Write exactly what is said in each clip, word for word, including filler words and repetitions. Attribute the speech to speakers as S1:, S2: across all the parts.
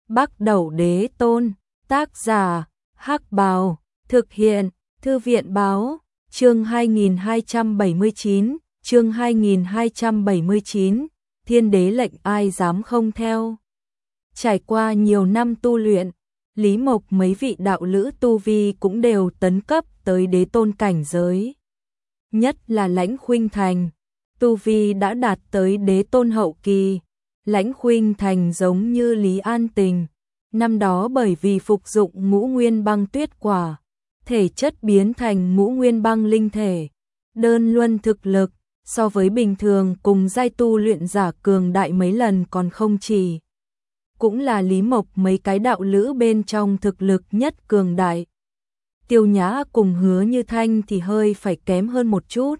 S1: Bắc Đẩu Đế Tôn, tác giả, Hắc Bào, thực hiện, Thư viện báo, chương hai nghìn hai trăm bảy mươi chín, chương hai nghìn hai trăm bảy mươi chín, Thiên Đế lệnh ai dám không theo. Trải qua nhiều năm tu luyện, Lý Mộc mấy vị đạo lữ tu vi cũng đều tấn cấp tới đế tôn cảnh giới. Nhất là Lãnh Khuynh Thành, tu vi đã đạt tới đế tôn hậu kỳ. Lãnh Khuynh Thành giống như Lý An Tình, năm đó bởi vì phục dụng ngũ nguyên băng tuyết quả, thể chất biến thành ngũ nguyên băng linh thể, đơn luân thực lực, so với bình thường cùng giai tu luyện giả cường đại mấy lần còn không chỉ. Cũng là Lý Mộc mấy cái đạo lữ bên trong thực lực nhất cường đại. Tiêu Nhã cùng Hứa Như Thanh thì hơi phải kém hơn một chút.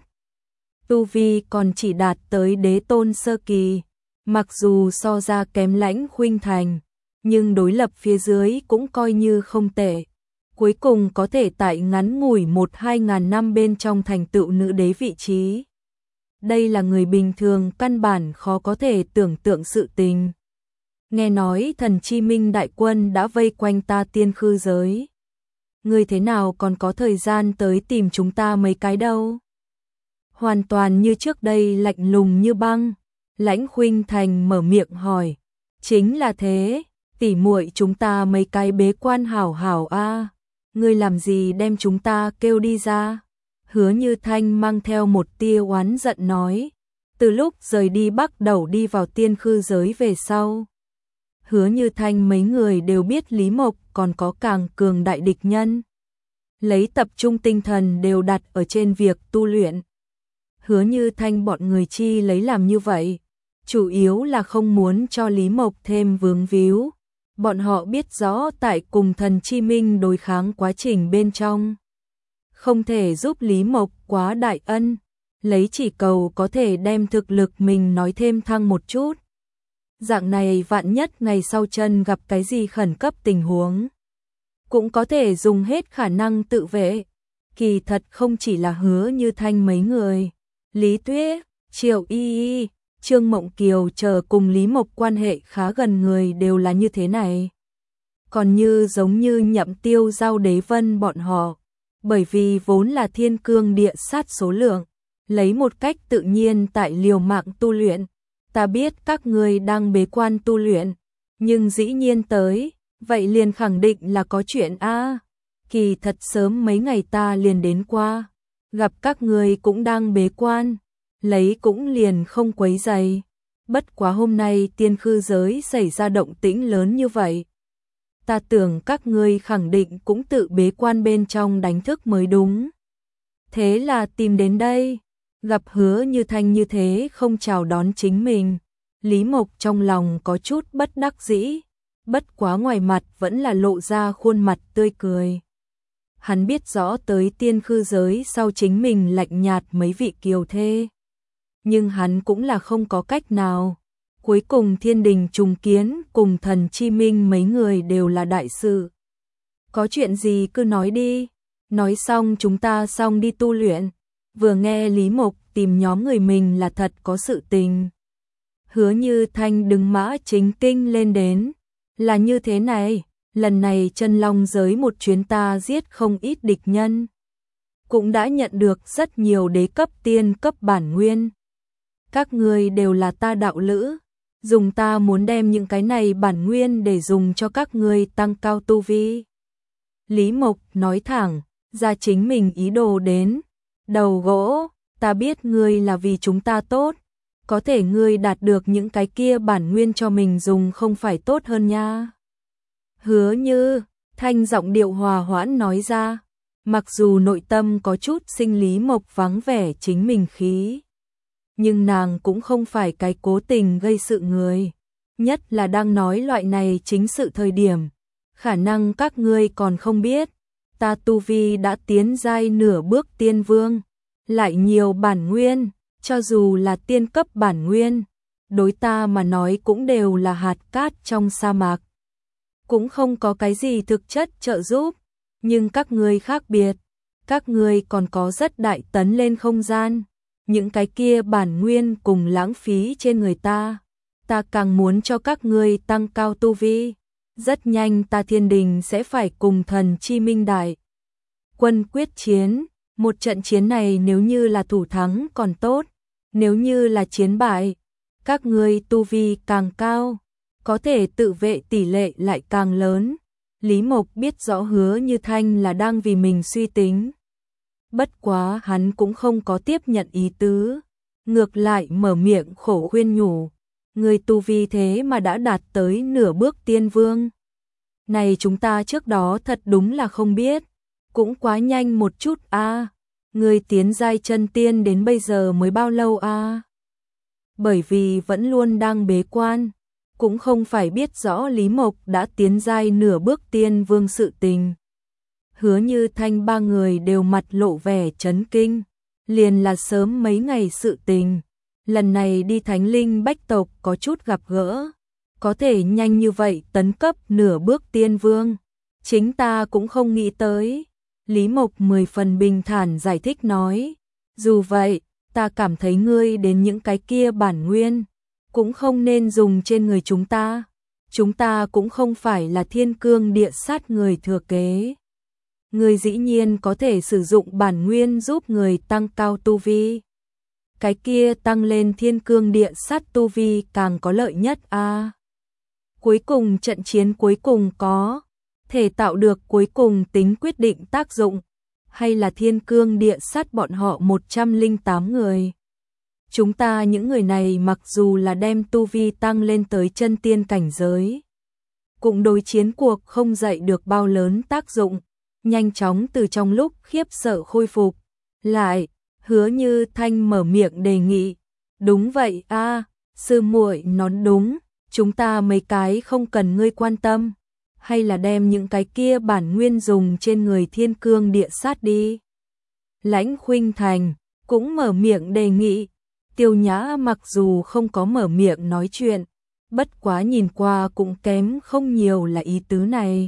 S1: Tu vi còn chỉ đạt tới đế tôn sơ kỳ, mặc dù so ra kém Lãnh Khuynh Thành, nhưng đối lập phía dưới cũng coi như không tệ. Cuối cùng có thể tại ngắn ngủi một hai ngàn năm bên trong thành tựu nữ đế vị trí. Đây là người bình thường căn bản khó có thể tưởng tượng sự tình. Nghe nói Thần Chi Minh đại quân đã vây quanh ta tiên khư giới. Ngươi thế nào còn có thời gian tới tìm chúng ta mấy cái đâu? Hoàn toàn như trước đây lạnh lùng như băng. Lãnh Khuynh Thành mở miệng hỏi. Chính là thế, tỉ muội chúng ta mấy cái bế quan hảo hảo a. Ngươi làm gì đem chúng ta kêu đi ra? Hứa Như Thanh mang theo một tia oán giận nói. Từ lúc rời đi Bắc Đẩu đi vào tiên khư giới về sau, Hứa Như Thanh mấy người đều biết Lý Mộc còn có càng cường đại địch nhân. Lấy tập trung tinh thần đều đặt ở trên việc tu luyện. Hứa Như Thanh bọn người chi lấy làm như vậy, chủ yếu là không muốn cho Lý Mộc thêm vướng víu. Bọn họ biết rõ tại cùng Thần Chi Minh đối kháng quá trình bên trong, không thể giúp Lý Mộc quá đại ân, lấy chỉ cầu có thể đem thực lực mình nói thêm thăng một chút. Dạng này vạn nhất ngày sau chân gặp cái gì khẩn cấp tình huống, cũng có thể dùng hết khả năng tự vệ. Kỳ thật không chỉ là Hứa Như Thanh mấy người, Lý Tuyết, Triệu Y Y, Trương Mộng Kiều chờ cùng Lý Mộc quan hệ khá gần người đều là như thế này. Còn như giống như Nhậm Tiêu Giao Đế Vân bọn họ, bởi vì vốn là thiên cương địa sát số lượng, lấy một cách tự nhiên tại liều mạng tu luyện. Ta biết các ngươi đang bế quan tu luyện, nhưng dĩ nhiên tới, vậy liền khẳng định là có chuyện a. Kỳ thật sớm mấy ngày ta liền đến qua, gặp các ngươi cũng đang bế quan, lấy cũng liền không quấy rầy. Bất quá hôm nay tiên khư giới xảy ra động tĩnh lớn như vậy, ta tưởng các ngươi khẳng định cũng tự bế quan bên trong đánh thức mới đúng. Thế là tìm đến đây. Gặp Hứa Như Thanh như thế không chào đón chính mình, Lý Mộc trong lòng có chút bất đắc dĩ, bất quá ngoài mặt vẫn là lộ ra khuôn mặt tươi cười. Hắn biết rõ tới tiên khư giới sau chính mình lạnh nhạt mấy vị kiều thê, nhưng hắn cũng là không có cách nào. Cuối cùng thiên đình trùng kiến cùng Thần Chi Minh mấy người đều là đại sự. Có chuyện gì cứ nói đi, nói xong chúng ta xong đi tu luyện. Vừa nghe Lý Mộc tìm nhóm người mình là thật có sự tình, Hứa Như Thanh đứng mã chính kinh lên đến. Là như thế này, lần này Chân Long giới một chuyến ta giết không ít địch nhân, cũng đã nhận được rất nhiều đế cấp tiên cấp bản nguyên. Các ngươi đều là ta đạo lữ, dùng ta muốn đem những cái này bản nguyên để dùng cho các ngươi tăng cao tu vi. Lý Mộc nói thẳng ra chính mình ý đồ đến. Đầu gỗ, ta biết ngươi là vì chúng ta tốt, có thể ngươi đạt được những cái kia bản nguyên cho mình dùng không phải tốt hơn nha. Hứa Như Thanh giọng điệu hòa hoãn nói ra, mặc dù nội tâm có chút sinh Lý Mộc vắng vẻ chính mình khí, nhưng nàng cũng không phải cái cố tình gây sự người, nhất là đang nói loại này chính sự thời điểm. Khả năng các ngươi còn không biết, ta tu vi đã tiến giai nửa bước tiên vương, lại nhiều bản nguyên, cho dù là tiên cấp bản nguyên, đối ta mà nói cũng đều là hạt cát trong sa mạc, cũng không có cái gì thực chất trợ giúp. Nhưng các ngươi khác biệt, các ngươi còn có rất đại tấn lên không gian, những cái kia bản nguyên cùng lãng phí trên người ta, ta càng muốn cho các ngươi tăng cao tu vi, Rất nhanh ta Thiên Đình sẽ phải cùng thần Chi Minh Đại quân quyết chiến, một trận chiến này nếu như là thủ thắng còn tốt, nếu như là chiến bại, các ngươi tu vi càng cao, có thể tự vệ tỷ lệ lại càng lớn. Lý Mộc biết rõ Hứa Như Thanh là đang vì mình suy tính. Bất quá hắn cũng không có tiếp nhận ý tứ, ngược lại mở miệng khổ khuyên nhủ, người tu vi thế mà đã đạt tới nửa bước tiên vương. Này chúng ta trước đó thật đúng là không biết, cũng quá nhanh một chút a. À. Người tiến giai chân tiên đến bây giờ mới bao lâu a? À? Bởi vì vẫn luôn đang bế quan, cũng không phải biết rõ Lý Mộc đã tiến giai nửa bước tiên vương sự tình. Hứa Như Thanh ba người đều mặt lộ vẻ chấn kinh, liền là sớm mấy ngày sự tình. Lần này đi Thánh Linh Bách tộc có chút gặp gỡ, có thể nhanh như vậy tấn cấp nửa bước tiên vương, chính ta cũng không nghĩ tới. Lý Mộc mười phần bình thản giải thích nói, dù vậy, ta cảm thấy ngươi đến những cái kia bản nguyên, cũng không nên dùng trên người chúng ta. Chúng ta cũng không phải là thiên cương địa sát người thừa kế. Ngươi dĩ nhiên có thể sử dụng bản nguyên giúp người tăng cao tu vi. Cái kia tăng lên thiên cương địa sát tu vi càng có lợi nhất a. À. Cuối cùng trận chiến cuối cùng có thể tạo được cuối cùng tính quyết định tác dụng, hay là thiên cương địa sát bọn họ một trăm lẻ tám người. Chúng ta những người này mặc dù là đem tu vi tăng lên tới chân tiên cảnh giới, cũng đối chiến cuộc không dậy được bao lớn tác dụng, nhanh chóng từ trong lúc khiếp sợ khôi phục. Lại, Hứa Như Thanh mở miệng đề nghị, đúng vậy a, à, sư muội nói đúng, chúng ta mấy cái không cần ngươi quan tâm, hay là đem những cái kia bản nguyên dùng trên người thiên cương địa sát đi. Lãnh Khuynh Thành cũng mở miệng đề nghị. Tiêu Nhã mặc dù không có mở miệng nói chuyện, bất quá nhìn qua cũng kém không nhiều là ý tứ này.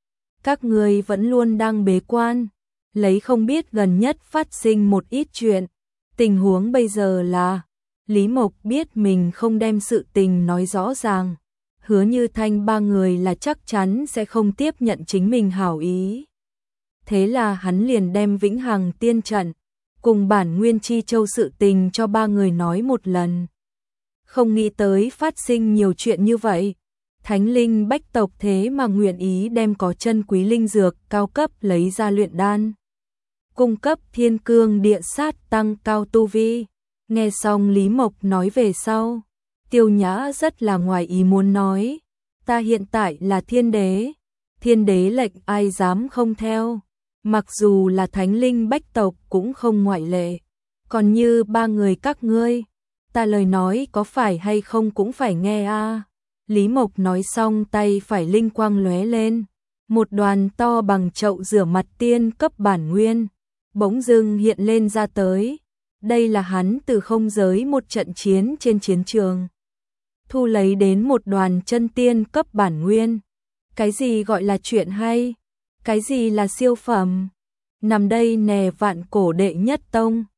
S1: Các người vẫn luôn đang bế quan, lấy không biết gần nhất phát sinh một ít chuyện. Tình huống bây giờ là, Lý Mộc biết mình không đem sự tình nói rõ ràng. Hứa Như Thanh ba người là chắc chắn sẽ không tiếp nhận chính mình hảo ý. Thế là hắn liền đem Vĩnh Hằng Tiên Trận cùng bản Nguyên Chi Châu sự tình cho ba người nói một lần. Không nghĩ tới phát sinh nhiều chuyện như vậy. Thánh Linh Bách tộc thế mà nguyện ý đem có chân quý linh dược cao cấp lấy ra luyện đan, cung cấp thiên cương địa sát tăng cao tu vi. Nghe xong Lý Mộc nói về sau, Tiêu Nhã rất là ngoài ý muốn nói, ta hiện tại là thiên đế, thiên đế lệnh ai dám không theo, mặc dù là Thánh Linh Bách tộc cũng không ngoại lệ. Còn như ba người các ngươi, ta lời nói có phải hay không cũng phải nghe a. À. Lý Mộc nói xong tay phải linh quang lóe lên, một đoàn to bằng chậu rửa mặt tiên cấp bản nguyên bỗng dưng hiện lên ra tới. Đây là hắn từ không giới một trận chiến trên chiến trường thu lấy đến một đoàn chân tiên cấp bản nguyên. Cái gì gọi là chuyện hay? Cái gì là siêu phẩm? Nằm đây nè vạn cổ đệ nhất tông,